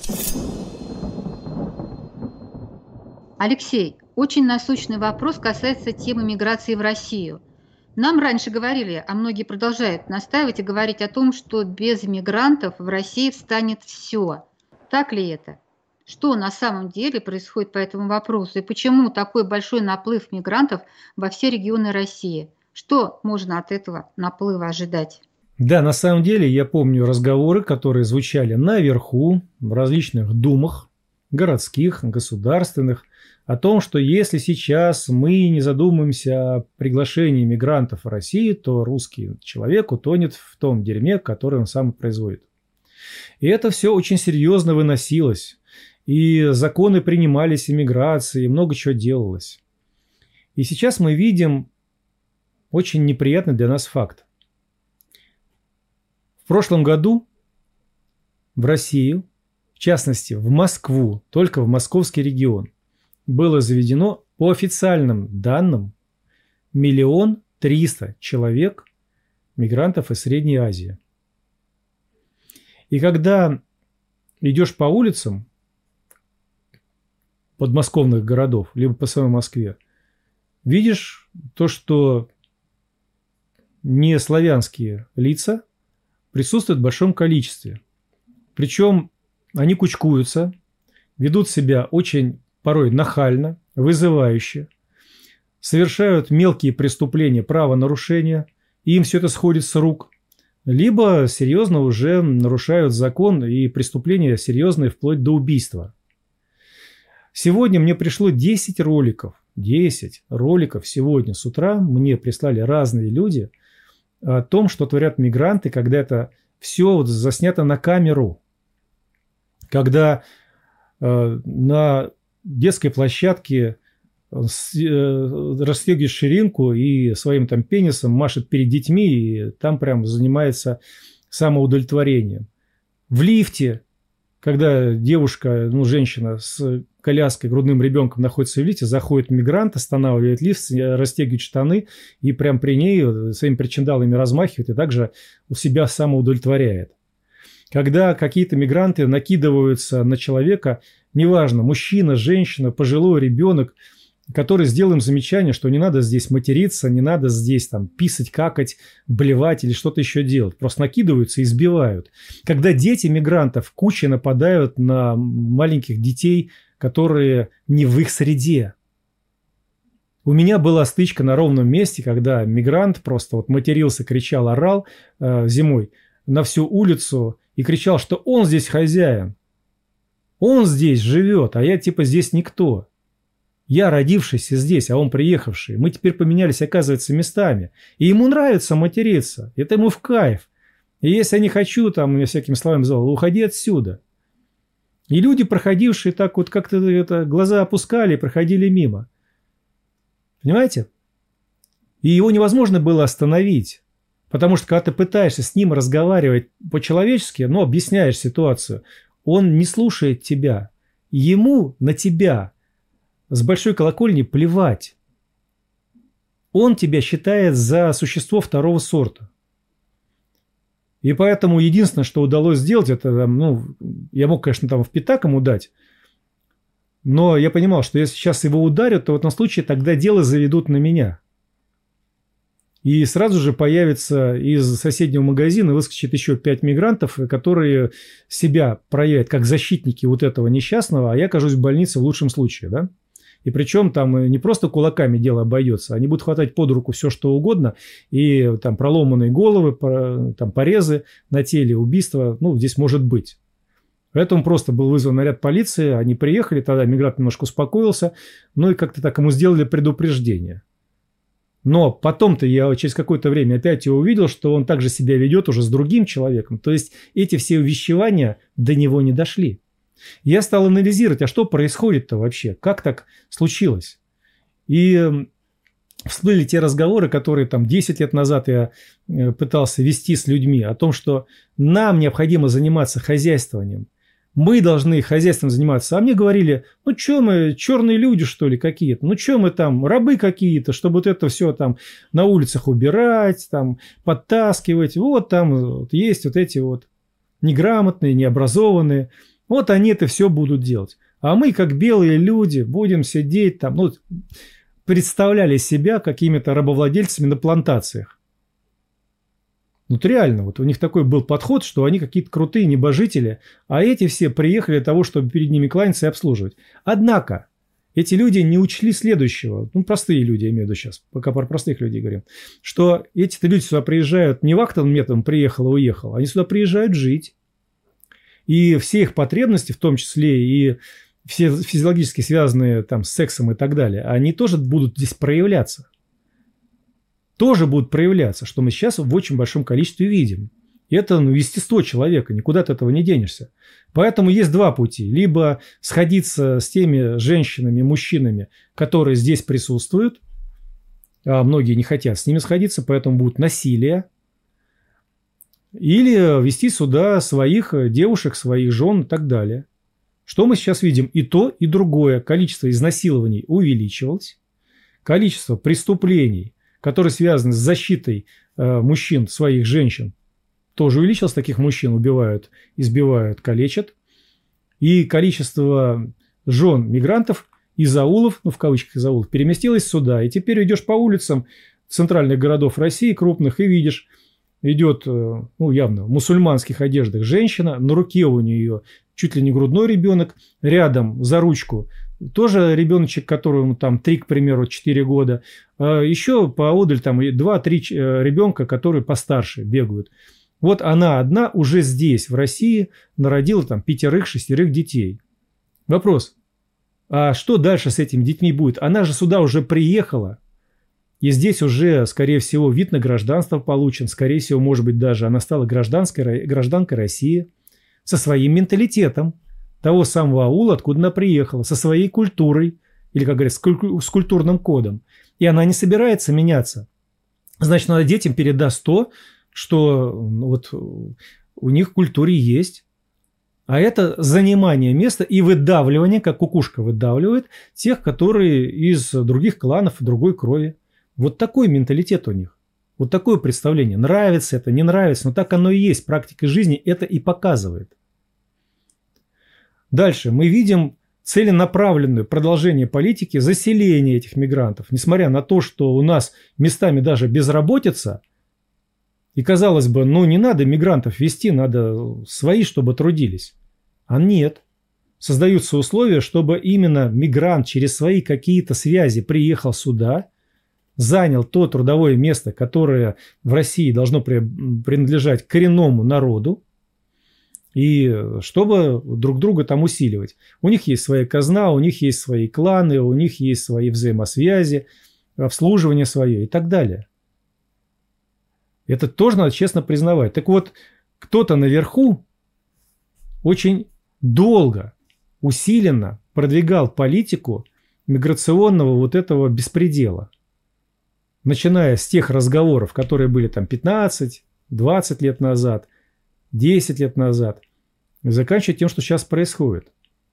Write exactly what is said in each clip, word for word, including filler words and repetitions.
Алексей, очень насущный вопрос касается темы миграции в Россию. Нам раньше говорили, а многие продолжают настаивать и говорить о том, что без мигрантов в России встанет все. Так ли это? Что на самом деле происходит по этому вопросу и почему такой большой наплыв мигрантов во все регионы России? Что можно от этого наплыва ожидать? Да, на самом деле я помню разговоры, которые звучали наверху, в различных думах, городских, государственных, о том, что если сейчас мы не задумаемся о приглашении мигрантов в Россию, то русский человек утонет в том дерьме, которое он сам производит. И это все очень серьезно выносилось. И законы принимались иммиграции, и много чего делалось. И сейчас мы видим очень неприятный для нас факт. В прошлом году в Россию, в частности в Москву, только в московский регион, было заведено по официальным данным миллион триста человек мигрантов из Средней Азии. И когда идешь по улицам подмосковных городов, либо по самой Москве, видишь то, что не славянские лица присутствуют в большом количестве. Причем они кучкуются, ведут себя очень порой нахально, вызывающе, совершают мелкие преступления, правонарушения, и им все это сходит с рук, либо серьезно уже нарушают закон и преступления серьезные вплоть до убийства. Сегодня мне пришло десять роликов, десять роликов сегодня с утра мне прислали разные люди о том, что творят мигранты, когда это все вот заснято на камеру, когда э, на детской площадке расстегивает ширинку и своим там пенисом машет перед детьми, и там прям занимается самоудовлетворением. В лифте, когда девушка, ну, женщина с коляской, грудным ребенком находится в лифте, заходит мигрант, останавливает лифт, расстегивает штаны и прям при ней своими причиндалами размахивает и также у себя самоудовлетворяет. Когда какие-то мигранты накидываются на человека, неважно, мужчина, женщина, пожилой ребенок, который сделал им замечание, что не надо здесь материться, не надо здесь там писать, какать, блевать или что-то еще делать. Просто накидываются и избивают. Когда дети мигрантов кучей нападают на маленьких детей, которые не в их среде. У меня была стычка на ровном месте, когда мигрант просто вот матерился, кричал, орал э, зимой на всю улицу и кричал, что он здесь хозяин. Он здесь живет, а я типа здесь никто. Я родившийся здесь, а он приехавший. Мы теперь поменялись, оказывается, местами. И ему нравится материться. Это ему в кайф. И если я не хочу, там, я всякими словами называл, уходи отсюда. И люди, проходившие так вот как-то это, глаза опускали, проходили мимо. Понимаете? И его невозможно было остановить. Потому что, когда ты пытаешься с ним разговаривать по-человечески, ну, объясняешь ситуацию, он не слушает тебя. Ему на тебя с большой колокольни плевать. Он тебя считает за существо второго сорта. И поэтому единственное, что удалось сделать, это, ну, я мог, конечно, там в пятак ему дать, но я понимал, что если сейчас его ударят, то в этом случае тогда дело заведут на меня. И сразу же появится из соседнего магазина, выскочит еще пять мигрантов, которые себя проявят как защитники вот этого несчастного, а я окажусь в больнице в лучшем случае, да? И причем там не просто кулаками дело обойдется, они будут хватать под руку все, что угодно, и там проломанные головы, там порезы на теле, убийства, ну, здесь может быть. Поэтому просто был вызван наряд полиции, они приехали, тогда мигрант немножко успокоился, ну и как-то так ему сделали предупреждение. Но потом-то я через какое-то время опять его увидел, что он также себя ведет уже с другим человеком. То есть эти все увещевания до него не дошли. Я стал анализировать, а что происходит-то вообще? Как так случилось? И всплыли те разговоры, которые там десять лет назад я пытался вести с людьми, о том, что нам необходимо заниматься хозяйствованием. Мы должны хозяйством заниматься. А мне говорили, ну что мы, черные люди, что ли, какие-то? Ну что мы там, рабы какие-то, чтобы вот это все там на улицах убирать, там подтаскивать. Вот там вот есть вот эти вот неграмотные, необразованные. Вот они это все будут делать. А мы, как белые люди, будем сидеть там, ну, представляли себя какими-то рабовладельцами на плантациях. Вот реально, вот у них такой был подход, что они какие-то крутые небожители, а эти все приехали для того, чтобы перед ними кланяться и обслуживать. Однако, эти люди не учли следующего, ну, простые люди, я имею в виду сейчас, пока про простых людей говорим, что эти-то люди сюда приезжают не вахтовым методом приехал и уехал, они сюда приезжают жить. И все их потребности, в том числе и все физиологически связанные там с сексом и так далее, они тоже будут здесь проявляться. Тоже будут проявляться, что мы сейчас в очень большом количестве видим. И это, ну, естество человека, никуда от этого не денешься. Поэтому есть два пути. Либо сходиться с теми женщинами, мужчинами, которые здесь присутствуют, а многие не хотят с ними сходиться, поэтому будет насилие. Или вести сюда своих девушек, своих жен и так далее. Что мы сейчас видим? И то, и другое. Количество изнасилований увеличивалось. Количество преступлений, которые связаны с защитой э, мужчин, своих женщин, тоже увеличилось. Таких мужчин убивают, избивают, калечат. И количество жен мигрантов из аулов, ну в кавычках из аулов, переместилось сюда. И теперь идешь по улицам центральных городов России, крупных, и видишь, идет, ну явно, в мусульманских одеждах женщина, на руке у нее чуть ли не грудной ребенок, рядом за ручку тоже ребеночек, которому там три, к примеру, четыре года. А еще поодаль там два-три ребенка, которые постарше бегают. Вот она одна уже здесь, в России, народила там пятерых-шестерых детей. Вопрос, а что дальше с этими детьми будет? Она же сюда уже приехала. И здесь уже, скорее всего, вид на гражданство получен. Скорее всего, может быть, даже она стала гражданской, гражданкой России со своим менталитетом того самого аула, откуда она приехала, со своей культурой, или, как говорят, с культурным кодом. И она не собирается меняться. Значит, она детям передаст то, что вот у них в культуре есть. А это занимание места и выдавливание, как кукушка выдавливает, тех, которые из других кланов, другой крови. Вот такой менталитет у них. Вот такое представление. Нравится это, не нравится, но так оно и есть. Практика жизни это и показывает. Дальше мы видим целенаправленное продолжение политики заселения этих мигрантов. Несмотря на то, что у нас местами даже безработица, и казалось бы, ну не надо мигрантов везти, надо свои, чтобы трудились. А нет. Создаются условия, чтобы именно мигрант через свои какие-то связи приехал сюда, занял то трудовое место, которое в России должно принадлежать коренному народу, и чтобы друг друга там усиливать. У них есть своя казна, у них есть свои кланы, у них есть свои взаимосвязи, обслуживание свое и так далее. Это тоже надо честно признавать. Так вот, кто-то наверху очень долго, усиленно продвигал политику миграционного вот этого беспредела. Начиная с тех разговоров, которые были там пятнадцать-двадцать лет назад, десять лет назад, и заканчивая тем, что сейчас происходит.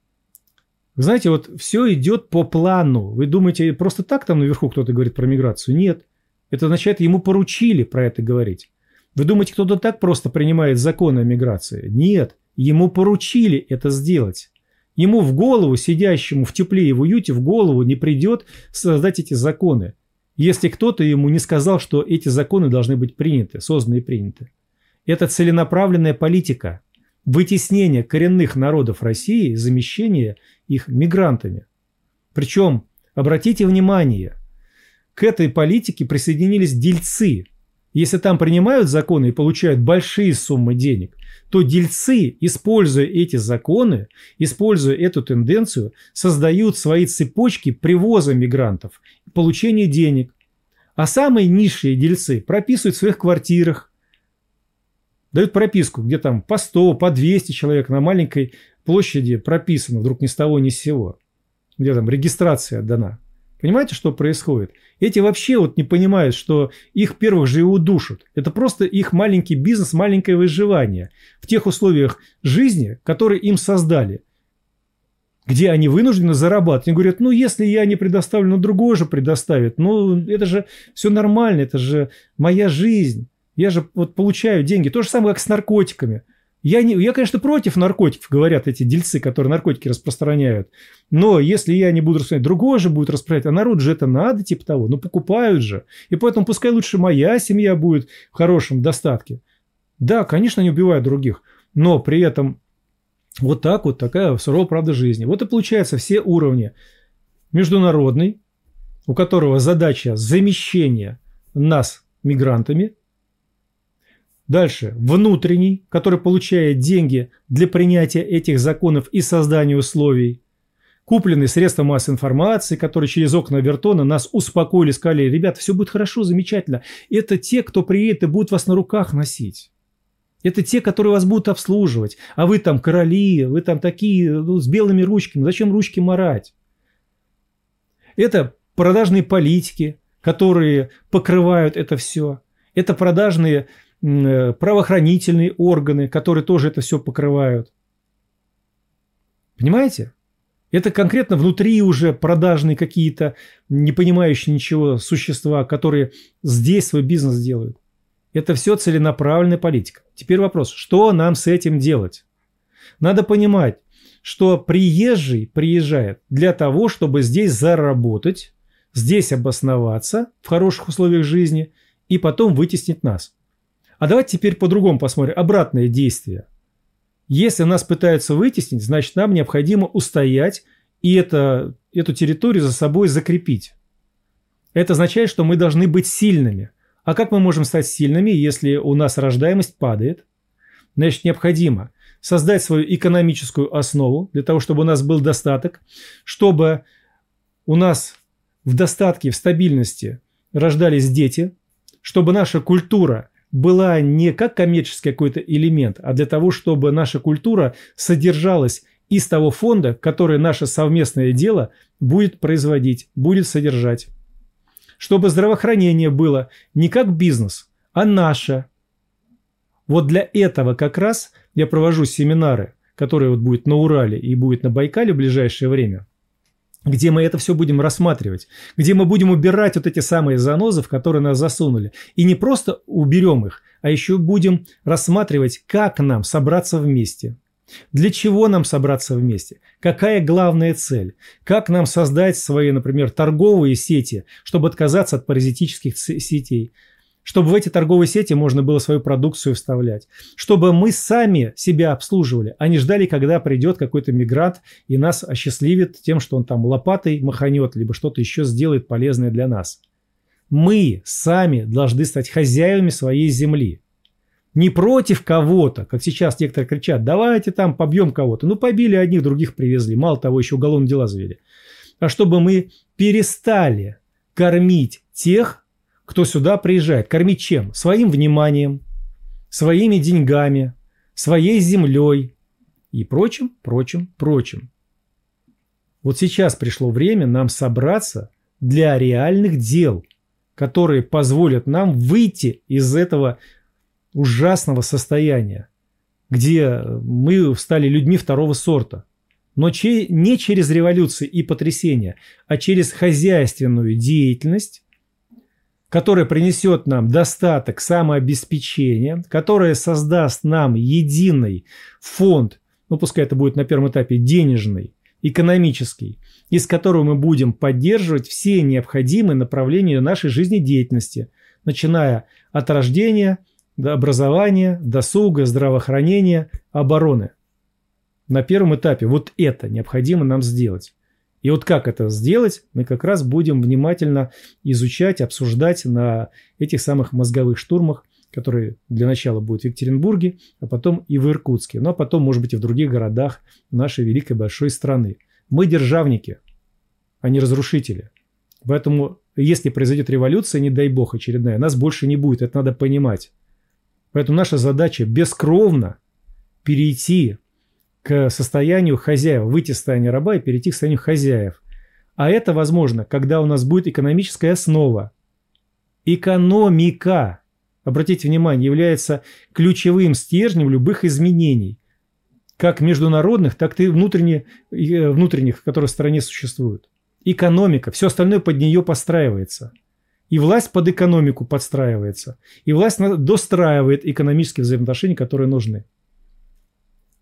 Вы знаете, вот все идет по плану. Вы думаете, просто так там наверху кто-то говорит про миграцию? Нет. Это означает, ему поручили про это говорить. Вы думаете, кто-то так просто принимает законы о миграции? Нет. Ему поручили это сделать. Ему в голову, сидящему в тепле и в уюте, в голову не придет создать эти законы, если кто-то ему не сказал, что эти законы должны быть приняты, созданы и приняты. Это целенаправленная политика вытеснения коренных народов России, замещения их мигрантами. Причем, обратите внимание, к этой политике присоединились дельцы. Если там принимают законы и получают большие суммы денег, то дельцы, используя эти законы, используя эту тенденцию, создают свои цепочки привоза мигрантов, получения денег. А самые низшие дельцы прописывают в своих квартирах, дают прописку, где там по сто, по двести человек на маленькой площади прописано, вдруг ни с того ни с сего, где там регистрация дана. Понимаете, что происходит? Эти вообще вот не понимают, что их первых же и удушат. Это просто их маленький бизнес, маленькое выживание в тех условиях жизни, которые им создали, где они вынуждены зарабатывать. Они говорят, ну если я не предоставлю, ну другой же предоставит. Ну это же все нормально, это же моя жизнь. Я же вот получаю деньги. То же самое, как с наркотиками. Я, не, я, конечно, против наркотиков, говорят эти дельцы, которые наркотики распространяют. Но если я не буду распространять, другой же будет распространять. А народ же это надо, типа того. Ну, покупают же. И поэтому пускай лучше моя семья будет в хорошем достатке. Да, конечно, они убивают других. Но при этом вот так вот такая суровая правда жизни. Вот и получается все уровни. Международный, у которого задача замещения нас мигрантами. Дальше внутренний, который получает деньги для принятия этих законов и создания условий. Купленные средства массовой информации, которые через окна Вертона нас успокоили, сказали: ребята, все будет хорошо, замечательно. Это те, кто приедет и будут вас на руках носить. Это те, которые вас будут обслуживать. А вы там короли, вы там такие, ну, с белыми ручками. Зачем ручки марать? Это продажные политики, которые покрывают это все. Это продажные правоохранительные органы, которые тоже это все покрывают. Понимаете? Это конкретно внутри уже продажные какие-то не понимающие ничего существа, которые здесь свой бизнес делают. Это все целенаправленная политика. Теперь вопрос, что нам с этим делать? Надо понимать, что приезжий приезжает для того, чтобы здесь заработать, здесь обосноваться в хороших условиях жизни и потом вытеснить нас. А давайте теперь по-другому посмотрим. Обратное действие. Если нас пытаются вытеснить, значит, нам необходимо устоять и это, эту территорию за собой закрепить. Это означает, что мы должны быть сильными. А как мы можем стать сильными, если у нас рождаемость падает? Значит, необходимо создать свою экономическую основу для того, чтобы у нас был достаток, чтобы у нас в достатке, в стабильности рождались дети, чтобы наша культура была не как коммерческий какой-то элемент, а для того, чтобы наша культура содержалась из того фонда, который наше совместное дело будет производить, будет содержать. Чтобы здравоохранение было не как бизнес, а наше. Вот для этого как раз я провожу семинары, которые вот будут на Урале и будут на Байкале в ближайшее время, где мы это все будем рассматривать, где мы будем убирать вот эти самые занозы, в которые нас засунули. И не просто уберем их, а еще будем рассматривать, как нам собраться вместе. Для чего нам собраться вместе? Какая главная цель? Как нам создать свои, например, торговые сети, чтобы отказаться от паразитических сетей? Чтобы в эти торговые сети можно было свою продукцию вставлять. Чтобы мы сами себя обслуживали, а не ждали, когда придет какой-то мигрант и нас осчастливит тем, что он там лопатой маханет, либо что-то еще сделает полезное для нас. Мы сами должны стать хозяевами своей земли. Не против кого-то, как сейчас некоторые кричат: давайте там побьем кого-то. Ну, побили одних, других привезли. Мало того, еще уголовные дела завели. А чтобы мы перестали кормить тех, кто сюда приезжает. Кормить чем? Своим вниманием, своими деньгами, своей землей и прочим, прочим, прочим. Вот сейчас пришло время нам собраться для реальных дел, которые позволят нам выйти из этого ужасного состояния, где мы стали людьми второго сорта. Но че- не через революции и потрясения, а через хозяйственную деятельность, которая принесет нам достаток, самообеспечение, которая создаст нам единый фонд, ну пускай это будет на первом этапе денежный, экономический, из которого мы будем поддерживать все необходимые направления нашей жизнедеятельности, начиная от рождения, до образования, досуга, здравоохранения, обороны. На первом этапе вот это необходимо нам сделать. И вот как это сделать, мы как раз будем внимательно изучать, обсуждать на этих самых мозговых штурмах, которые для начала будут в Екатеринбурге, а потом и в Иркутске, ну а потом, может быть, и в других городах нашей великой большой страны. Мы державники, а не разрушители. Поэтому, если произойдет революция, не дай бог очередная, нас больше не будет, это надо понимать. Поэтому наша задача бескровно перейти к состоянию хозяев, выйти из состояния раба и перейти к состоянию хозяев. А это возможно, когда у нас будет экономическая основа. Экономика, обратите внимание, является ключевым стержнем любых изменений. Как международных, так и внутренних, внутренних, которые в стране существуют. Экономика, все остальное под нее подстраивается. И власть под экономику подстраивается. И власть достраивает экономические взаимоотношения, которые нужны.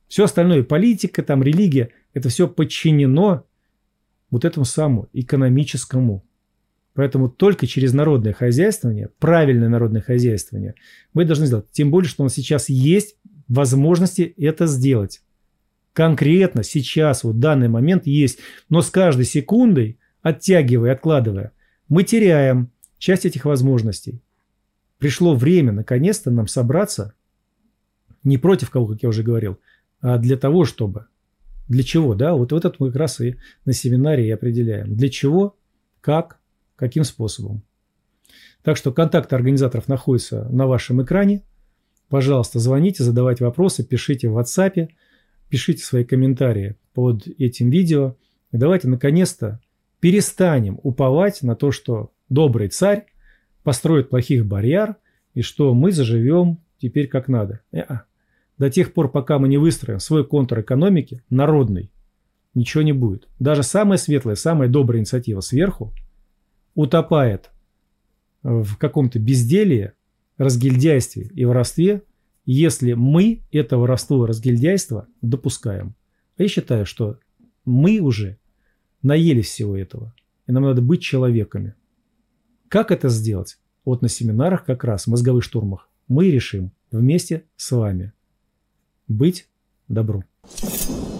Все остальное, политика, там, религия, это все подчинено вот этому самому экономическому. Поэтому только через народное хозяйствование, правильное народное хозяйствование, мы должны сделать. Тем более, что у нас сейчас есть возможности это сделать. Конкретно сейчас, вот в данный момент есть. Но с каждой секундой, оттягивая, откладывая, мы теряем часть этих возможностей. Пришло время, наконец-то, нам собраться не против кого, как я уже говорил, а для того, чтобы. Для чего, да? Вот, вот это мы как раз и на семинаре и определяем. Для чего, как, каким способом. Так что контакты организаторов находятся на вашем экране. Пожалуйста, звоните, задавайте вопросы, пишите в WhatsApp, пишите свои комментарии под этим видео. И давайте, наконец-то, перестанем уповать на то, что добрый царь построит плохих бояр, и что мы заживем теперь как надо. Не-а. До тех пор, пока мы не выстроим свой контур экономики, народный, ничего не будет. Даже самая светлая, самая добрая инициатива сверху утопает в каком-то безделии, разгильдяйстве и воровстве, если мы это воровство и разгильдяйство допускаем. А я считаю, что мы уже наелись всего этого, и нам надо быть человеками. Как это сделать? Вот на семинарах как раз, в мозговых штурмах, мы решим вместе с вами. Быть добру.